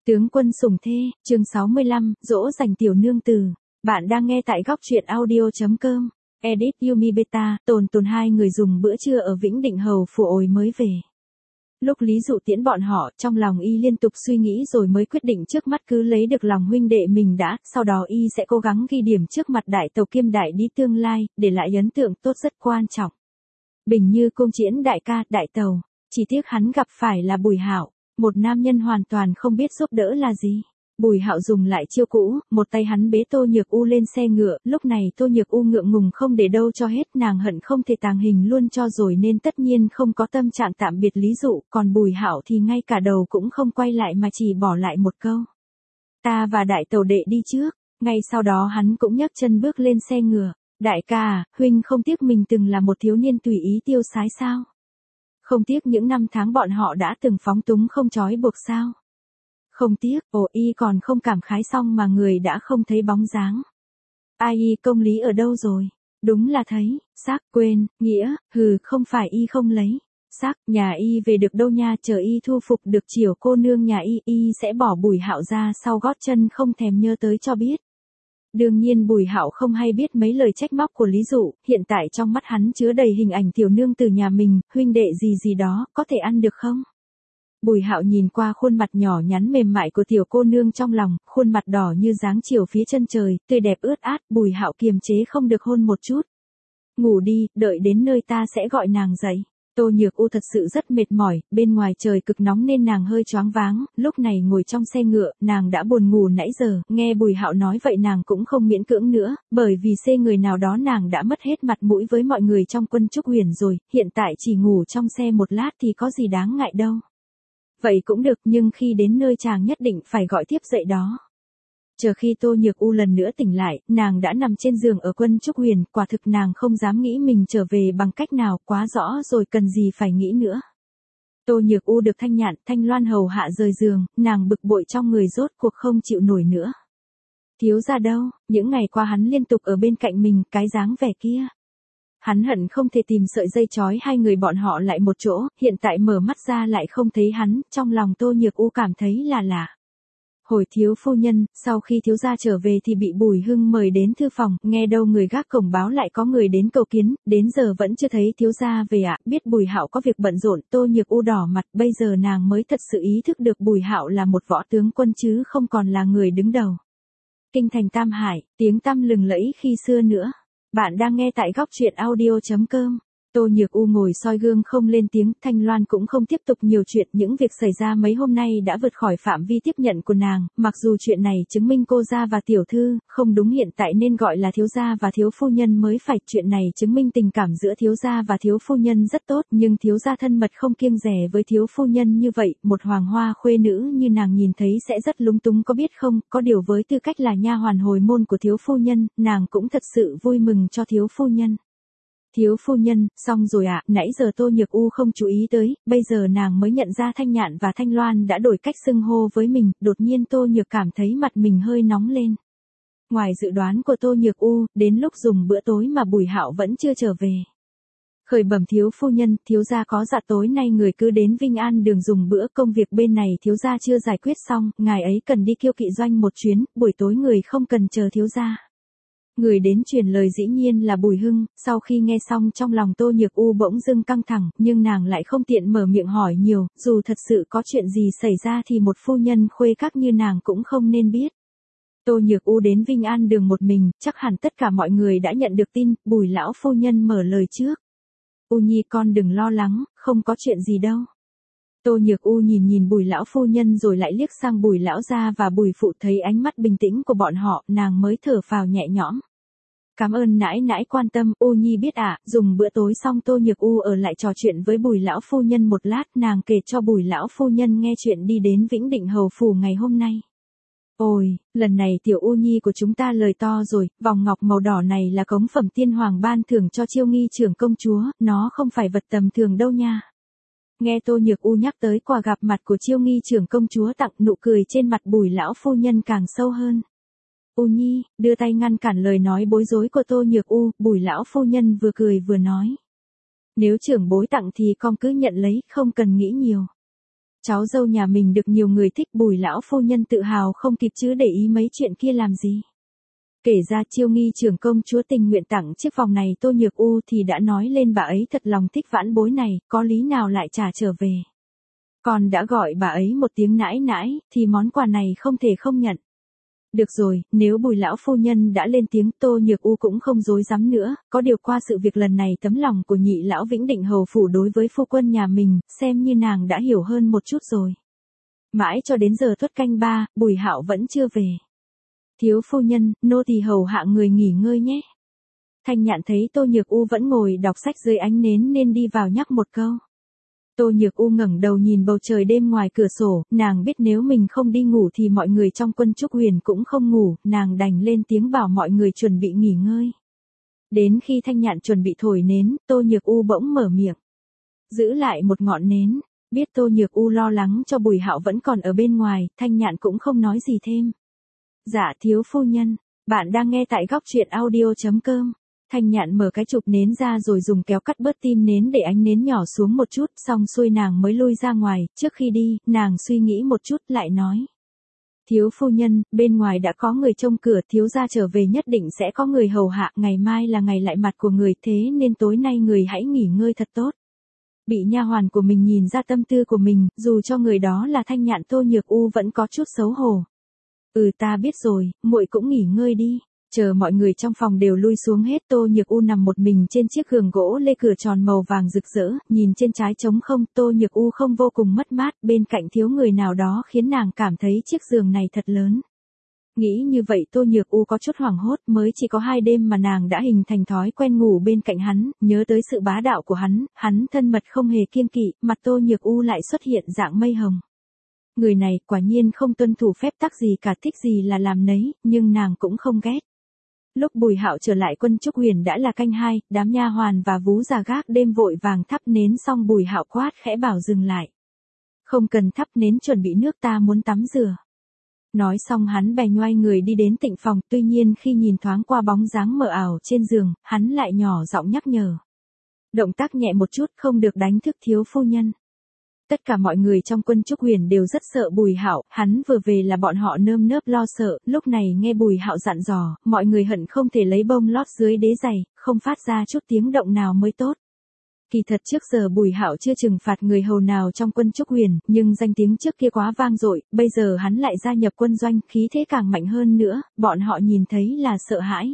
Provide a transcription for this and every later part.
Tướng quân sủng thê, chương 65, dỗ dành tiểu nương tử. Bạn đang nghe tại góc truyện audio.com. Edit Yumi Beta, tồn hai người dùng bữa trưa ở Vĩnh Định Hầu Phủ ồi mới về. Lúc Lý Dụ tiễn bọn họ, trong lòng y liên tục suy nghĩ rồi mới quyết định trước mắt cứ lấy được lòng huynh đệ mình đã, sau đó y sẽ cố gắng ghi điểm trước mặt đại tàu kiêm đại đi tương lai, để lại ấn tượng tốt rất quan trọng. Bình như cung diễn đại ca, đại tàu, chỉ tiếc hắn gặp phải là Bùi Hạo, một nam nhân hoàn toàn không biết giúp đỡ là gì. Bùi Hạo dùng lại chiêu cũ, một tay hắn bế Tô Nhược U lên xe ngựa, lúc này Tô Nhược U ngượng ngùng không để đâu cho hết, nàng hận không thể tàng hình luôn cho rồi nên tất nhiên không có tâm trạng tạm biệt Lý Dụ, còn Bùi Hạo thì ngay cả đầu cũng không quay lại mà chỉ bỏ lại một câu. Ta và đại tàu đệ đi trước, ngay sau đó hắn cũng nhấc chân bước lên xe ngựa. Đại ca à, huynh không tiếc mình từng là một thiếu niên tùy ý tiêu sái sao? Không tiếc những năm tháng bọn họ đã từng phóng túng không trói buộc sao? Không tiếc, y còn không cảm khái xong mà người đã không thấy bóng dáng. Ai y công lý ở đâu rồi? Đúng là thấy, xác, quên, nghĩa, không phải y không lấy. Xác, nhà y về được đâu nha, chờ y thu phục được chiều cô nương nhà y sẽ bỏ Bùi Hạo ra sau gót chân không thèm nhớ tới cho biết. Đương nhiên Bùi Hạo không hay biết mấy lời trách móc của Lý Dụ, hiện tại trong mắt hắn chứa đầy hình ảnh tiểu nương từ nhà mình, huynh đệ gì đó, có thể ăn được không? Bùi Hạo nhìn qua khuôn mặt nhỏ nhắn mềm mại của tiểu cô nương trong lòng, khuôn mặt đỏ như dáng chiều phía chân trời, tươi đẹp ướt át, Bùi Hạo kiềm chế không được hôn một chút. Ngủ đi, đợi đến nơi ta sẽ gọi nàng dậy. Tô Nhược U thật sự rất mệt mỏi, bên ngoài trời cực nóng nên nàng hơi choáng váng, lúc này ngồi trong xe ngựa, nàng đã buồn ngủ nãy giờ, nghe Bùi Hạo nói vậy nàng cũng không miễn cưỡng nữa, bởi vì xê người nào đó nàng đã mất hết mặt mũi với mọi người trong quân Trúc Huyền rồi, hiện tại chỉ ngủ trong xe một lát thì có gì đáng ngại đâu. Vậy cũng được, nhưng khi đến nơi chàng nhất định phải gọi tiếp dậy đó. Chờ khi Tô Nhược U lần nữa tỉnh lại, nàng đã nằm trên giường ở quân Trúc Huyền, quả thực nàng không dám nghĩ mình trở về bằng cách nào, quá rõ rồi cần gì phải nghĩ nữa. Tô Nhược U được Thanh Nhạn, Thanh Loan hầu hạ rời giường, nàng bực bội trong người rốt cuộc không chịu nổi nữa. Thiếu gia đâu, những ngày qua hắn liên tục ở bên cạnh mình, cái dáng vẻ kia. Hắn hận không thể tìm sợi dây trói hai người bọn họ lại một chỗ, hiện tại mở mắt ra lại không thấy hắn, trong lòng Tô Nhược U cảm thấy là lạ. Hồi thiếu phu nhân, sau khi thiếu gia trở về thì bị Bùi Hưng mời đến thư phòng, nghe đâu người gác cổng báo lại có người đến cầu kiến, đến giờ vẫn chưa thấy thiếu gia về ạ, biết Bùi Hạo có việc bận rộn, Tô Nhược U đỏ mặt, bây giờ nàng mới thật sự ý thức được Bùi Hạo là một võ tướng quân chứ không còn là người đứng đầu. Kinh thành Tam Hải, tiếng tăm lừng lẫy khi xưa nữa. Bạn đang nghe tại góc truyện audio.com. Tô Nhược U ngồi soi gương không lên tiếng, Thanh Loan cũng không tiếp tục nhiều chuyện, những việc xảy ra mấy hôm nay đã vượt khỏi phạm vi tiếp nhận của nàng, mặc dù chuyện này chứng minh cô gia và tiểu thư, không đúng hiện tại nên gọi là thiếu gia và thiếu phu nhân mới phải, chuyện này chứng minh tình cảm giữa thiếu gia và thiếu phu nhân rất tốt, nhưng thiếu gia thân mật không kiêng dè với thiếu phu nhân như vậy, một hoàng hoa khuê nữ như nàng nhìn thấy sẽ rất lúng túng có biết không, có điều với tư cách là nha hoàn hồi môn của thiếu phu nhân, nàng cũng thật sự vui mừng cho thiếu phu nhân. Thiếu phu nhân, xong rồi ạ, nãy giờ Tô Nhược U không chú ý tới, bây giờ nàng mới nhận ra Thanh Nhạn và Thanh Loan đã đổi cách xưng hô với mình, đột nhiên Tô Nhược cảm thấy mặt mình hơi nóng lên. Ngoài dự đoán của Tô Nhược U, đến lúc dùng bữa tối mà Bùi Hạo vẫn chưa trở về. Khởi bẩm thiếu phu nhân, thiếu gia có dạ tối nay người cứ đến Vinh An đường dùng bữa, công việc bên này thiếu gia chưa giải quyết xong, ngài ấy cần đi Kiêu Kỵ doanh một chuyến, buổi tối người không cần chờ thiếu gia. Người đến truyền lời dĩ nhiên là Bùi Hưng, sau khi nghe xong trong lòng Tô Nhược U bỗng dưng căng thẳng, nhưng nàng lại không tiện mở miệng hỏi nhiều, dù thật sự có chuyện gì xảy ra thì một phu nhân khuê các như nàng cũng không nên biết. Tô Nhược U đến Vinh An đường một mình, chắc hẳn tất cả mọi người đã nhận được tin, Bùi lão phu nhân mở lời trước. U Nhi con đừng lo lắng, không có chuyện gì đâu. Tô Nhược U nhìn Bùi lão phu nhân rồi lại liếc sang Bùi lão gia và Bùi phụ, thấy ánh mắt bình tĩnh của bọn họ, nàng mới thở phào nhẹ nhõm. Cảm ơn nãi nãi quan tâm, U Nhi biết ạ, dùng bữa tối xong Tô Nhược U ở lại trò chuyện với Bùi lão phu nhân một lát, nàng kể cho Bùi lão phu nhân nghe chuyện đi đến Vĩnh Định Hầu phủ ngày hôm nay. Ôi, lần này tiểu U Nhi của chúng ta lời to rồi, vòng ngọc màu đỏ này là cống phẩm tiên hoàng ban thưởng cho Chiêu Nghi trưởng công chúa, nó không phải vật tầm thường đâu nha. Nghe Tô Nhược U nhắc tới quà gặp mặt của Chiêu Nghi trưởng công chúa tặng, nụ cười trên mặt Bùi lão phu nhân càng sâu hơn. U Nhi, đưa tay ngăn cản lời nói bối rối của Tô Nhược U, Bùi lão phu nhân vừa cười vừa nói. Nếu trưởng bối tặng thì con cứ nhận lấy, không cần nghĩ nhiều. Cháu dâu nhà mình được nhiều người thích, Bùi lão phu nhân tự hào không kịp chứ để ý mấy chuyện kia làm gì. Kể ra Chiêu Nghi trưởng công chúa tình nguyện tặng chiếc vòng này Tô Nhược U thì đã nói lên bà ấy thật lòng thích vãn bối này, có lý nào lại trả trở về. Còn đã gọi bà ấy một tiếng nãi nãi, thì món quà này không thể không nhận. Được rồi, nếu Bùi lão phu nhân đã lên tiếng, Tô Nhược U cũng không dối dám nữa, có điều qua sự việc lần này tấm lòng của nhị lão Vĩnh Định hầu phủ đối với phu quân nhà mình, xem như nàng đã hiểu hơn một chút rồi. Mãi cho đến giờ tuất canh 3, Bùi Hạo vẫn chưa về. Thiếu phu nhân, nô tỳ hầu hạ người nghỉ ngơi nhé. Thanh Nhạn thấy Tô Nhược U vẫn ngồi đọc sách dưới ánh nến nên đi vào nhắc một câu. Tô Nhược U ngẩng đầu nhìn bầu trời đêm ngoài cửa sổ, nàng biết nếu mình không đi ngủ thì mọi người trong quân Trúc Huyền cũng không ngủ, nàng đành lên tiếng bảo mọi người chuẩn bị nghỉ ngơi. Đến khi Thanh Nhạn chuẩn bị thổi nến, Tô Nhược U bỗng mở miệng. Giữ lại một ngọn nến, biết Tô Nhược U lo lắng cho Bùi Hạo vẫn còn ở bên ngoài, Thanh Nhạn cũng không nói gì thêm. Dạ thiếu phu nhân, bạn đang nghe tại góc truyện audio.com. Thanh Nhạn mở cái chụp nến ra rồi dùng kéo cắt bớt tim nến để ánh nến nhỏ xuống một chút, xong xuôi nàng mới lui ra ngoài, trước khi đi, nàng suy nghĩ một chút lại nói. Thiếu phu nhân, bên ngoài đã có người trông cửa, thiếu gia trở về nhất định sẽ có người hầu hạ, ngày mai là ngày lại mặt của người, thế nên tối nay người hãy nghỉ ngơi thật tốt. Bị nha hoàn của mình nhìn ra tâm tư của mình, dù cho người đó là Thanh Nhạn, Tô Nhược U vẫn có chút xấu hổ. Ta biết rồi, muội cũng nghỉ ngơi đi. Chờ mọi người trong phòng đều lui xuống hết, Tô Nhược U nằm một mình trên chiếc giường gỗ lê cửa tròn màu vàng rực rỡ, nhìn trên trái trống không, Tô Nhược U không vô cùng mất mát, bên cạnh thiếu người nào đó khiến nàng cảm thấy chiếc giường này thật lớn. Nghĩ như vậy Tô Nhược U có chút hoảng hốt, mới chỉ có 2 đêm mà nàng đã hình thành thói quen ngủ bên cạnh hắn, nhớ tới sự bá đạo của hắn thân mật không hề kiêng kỵ, mặt Tô Nhược U lại xuất hiện dạng mây hồng. Người này quả nhiên không tuân thủ phép tắc gì cả, thích gì là làm nấy, nhưng nàng cũng không ghét. Lúc Bùi Hạo trở lại quân Trúc Huyền đã là canh 2, đám nha hoàn và vú già gác đêm vội vàng thắp nến xong Bùi Hạo quát khẽ bảo dừng lại. Không cần thắp nến, chuẩn bị nước, ta muốn tắm rửa. Nói xong hắn bèn nhoai người đi đến tịnh phòng, tuy nhiên khi nhìn thoáng qua bóng dáng mờ ảo trên giường, hắn lại nhỏ giọng nhắc nhở. Động tác nhẹ một chút, không được đánh thức thiếu phu nhân. Tất cả mọi người trong quân Trúc Huyền đều rất sợ Bùi Hạo, hắn vừa về là bọn họ nơm nớp lo sợ, lúc này nghe Bùi Hạo dặn dò, mọi người hận không thể lấy bông lót dưới đế giày, không phát ra chút tiếng động nào mới tốt. Kỳ thật trước giờ Bùi Hạo chưa trừng phạt người hầu nào trong quân Trúc Huyền, nhưng danh tiếng trước kia quá vang dội, bây giờ hắn lại gia nhập quân doanh, khí thế càng mạnh hơn nữa, bọn họ nhìn thấy là sợ hãi.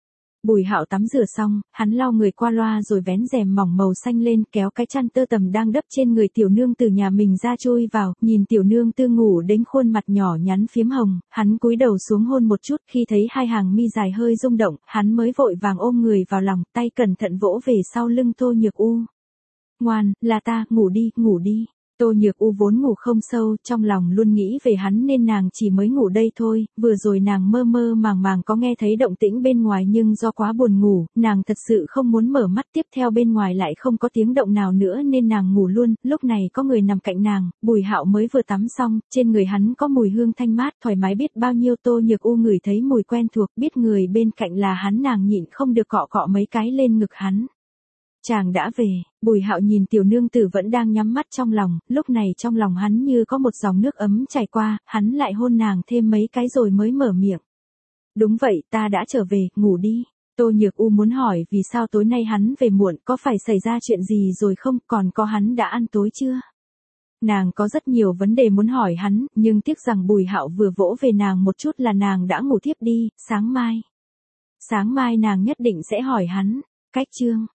Bùi Hạo tắm rửa xong, hắn lau người qua loa rồi vén rèm mỏng màu xanh lên, kéo cái chăn tơ tằm đang đắp trên người tiểu nương từ nhà mình ra chui vào, nhìn tiểu nương tư ngủ đến khuôn mặt nhỏ nhắn phiếm hồng, hắn cúi đầu xuống hôn một chút, khi thấy 2 hàng mi dài hơi rung động, hắn mới vội vàng ôm người vào lòng, tay cẩn thận vỗ về sau lưng Tô Nhược U. Ngoan, là ta, ngủ đi, ngủ đi. Tô Nhược U vốn ngủ không sâu, trong lòng luôn nghĩ về hắn nên nàng chỉ mới ngủ đây thôi, vừa rồi nàng mơ mơ màng màng có nghe thấy động tĩnh bên ngoài nhưng do quá buồn ngủ, nàng thật sự không muốn mở mắt, tiếp theo bên ngoài lại không có tiếng động nào nữa nên nàng ngủ luôn, lúc này có người nằm cạnh nàng, Bùi Hạo mới vừa tắm xong, trên người hắn có mùi hương thanh mát, thoải mái biết bao nhiêu. Tô Nhược U ngửi thấy mùi quen thuộc, biết người bên cạnh là hắn, nàng nhịn không được cọ cọ mấy cái lên ngực hắn. Chàng đã về. Bùi Hạo nhìn tiểu nương tử vẫn đang nhắm mắt trong lòng, lúc này trong lòng hắn như có một dòng nước ấm chảy qua, hắn lại hôn nàng thêm mấy cái rồi mới mở miệng. Đúng vậy, ta đã trở về, ngủ đi. Tô Nhược U muốn hỏi vì sao tối nay hắn về muộn, có phải xảy ra chuyện gì rồi không, còn có hắn đã ăn tối chưa? Nàng có rất nhiều vấn đề muốn hỏi hắn, nhưng tiếc rằng Bùi Hạo vừa vỗ về nàng một chút là nàng đã ngủ thiếp đi, sáng mai nàng nhất định sẽ hỏi hắn. Cách chương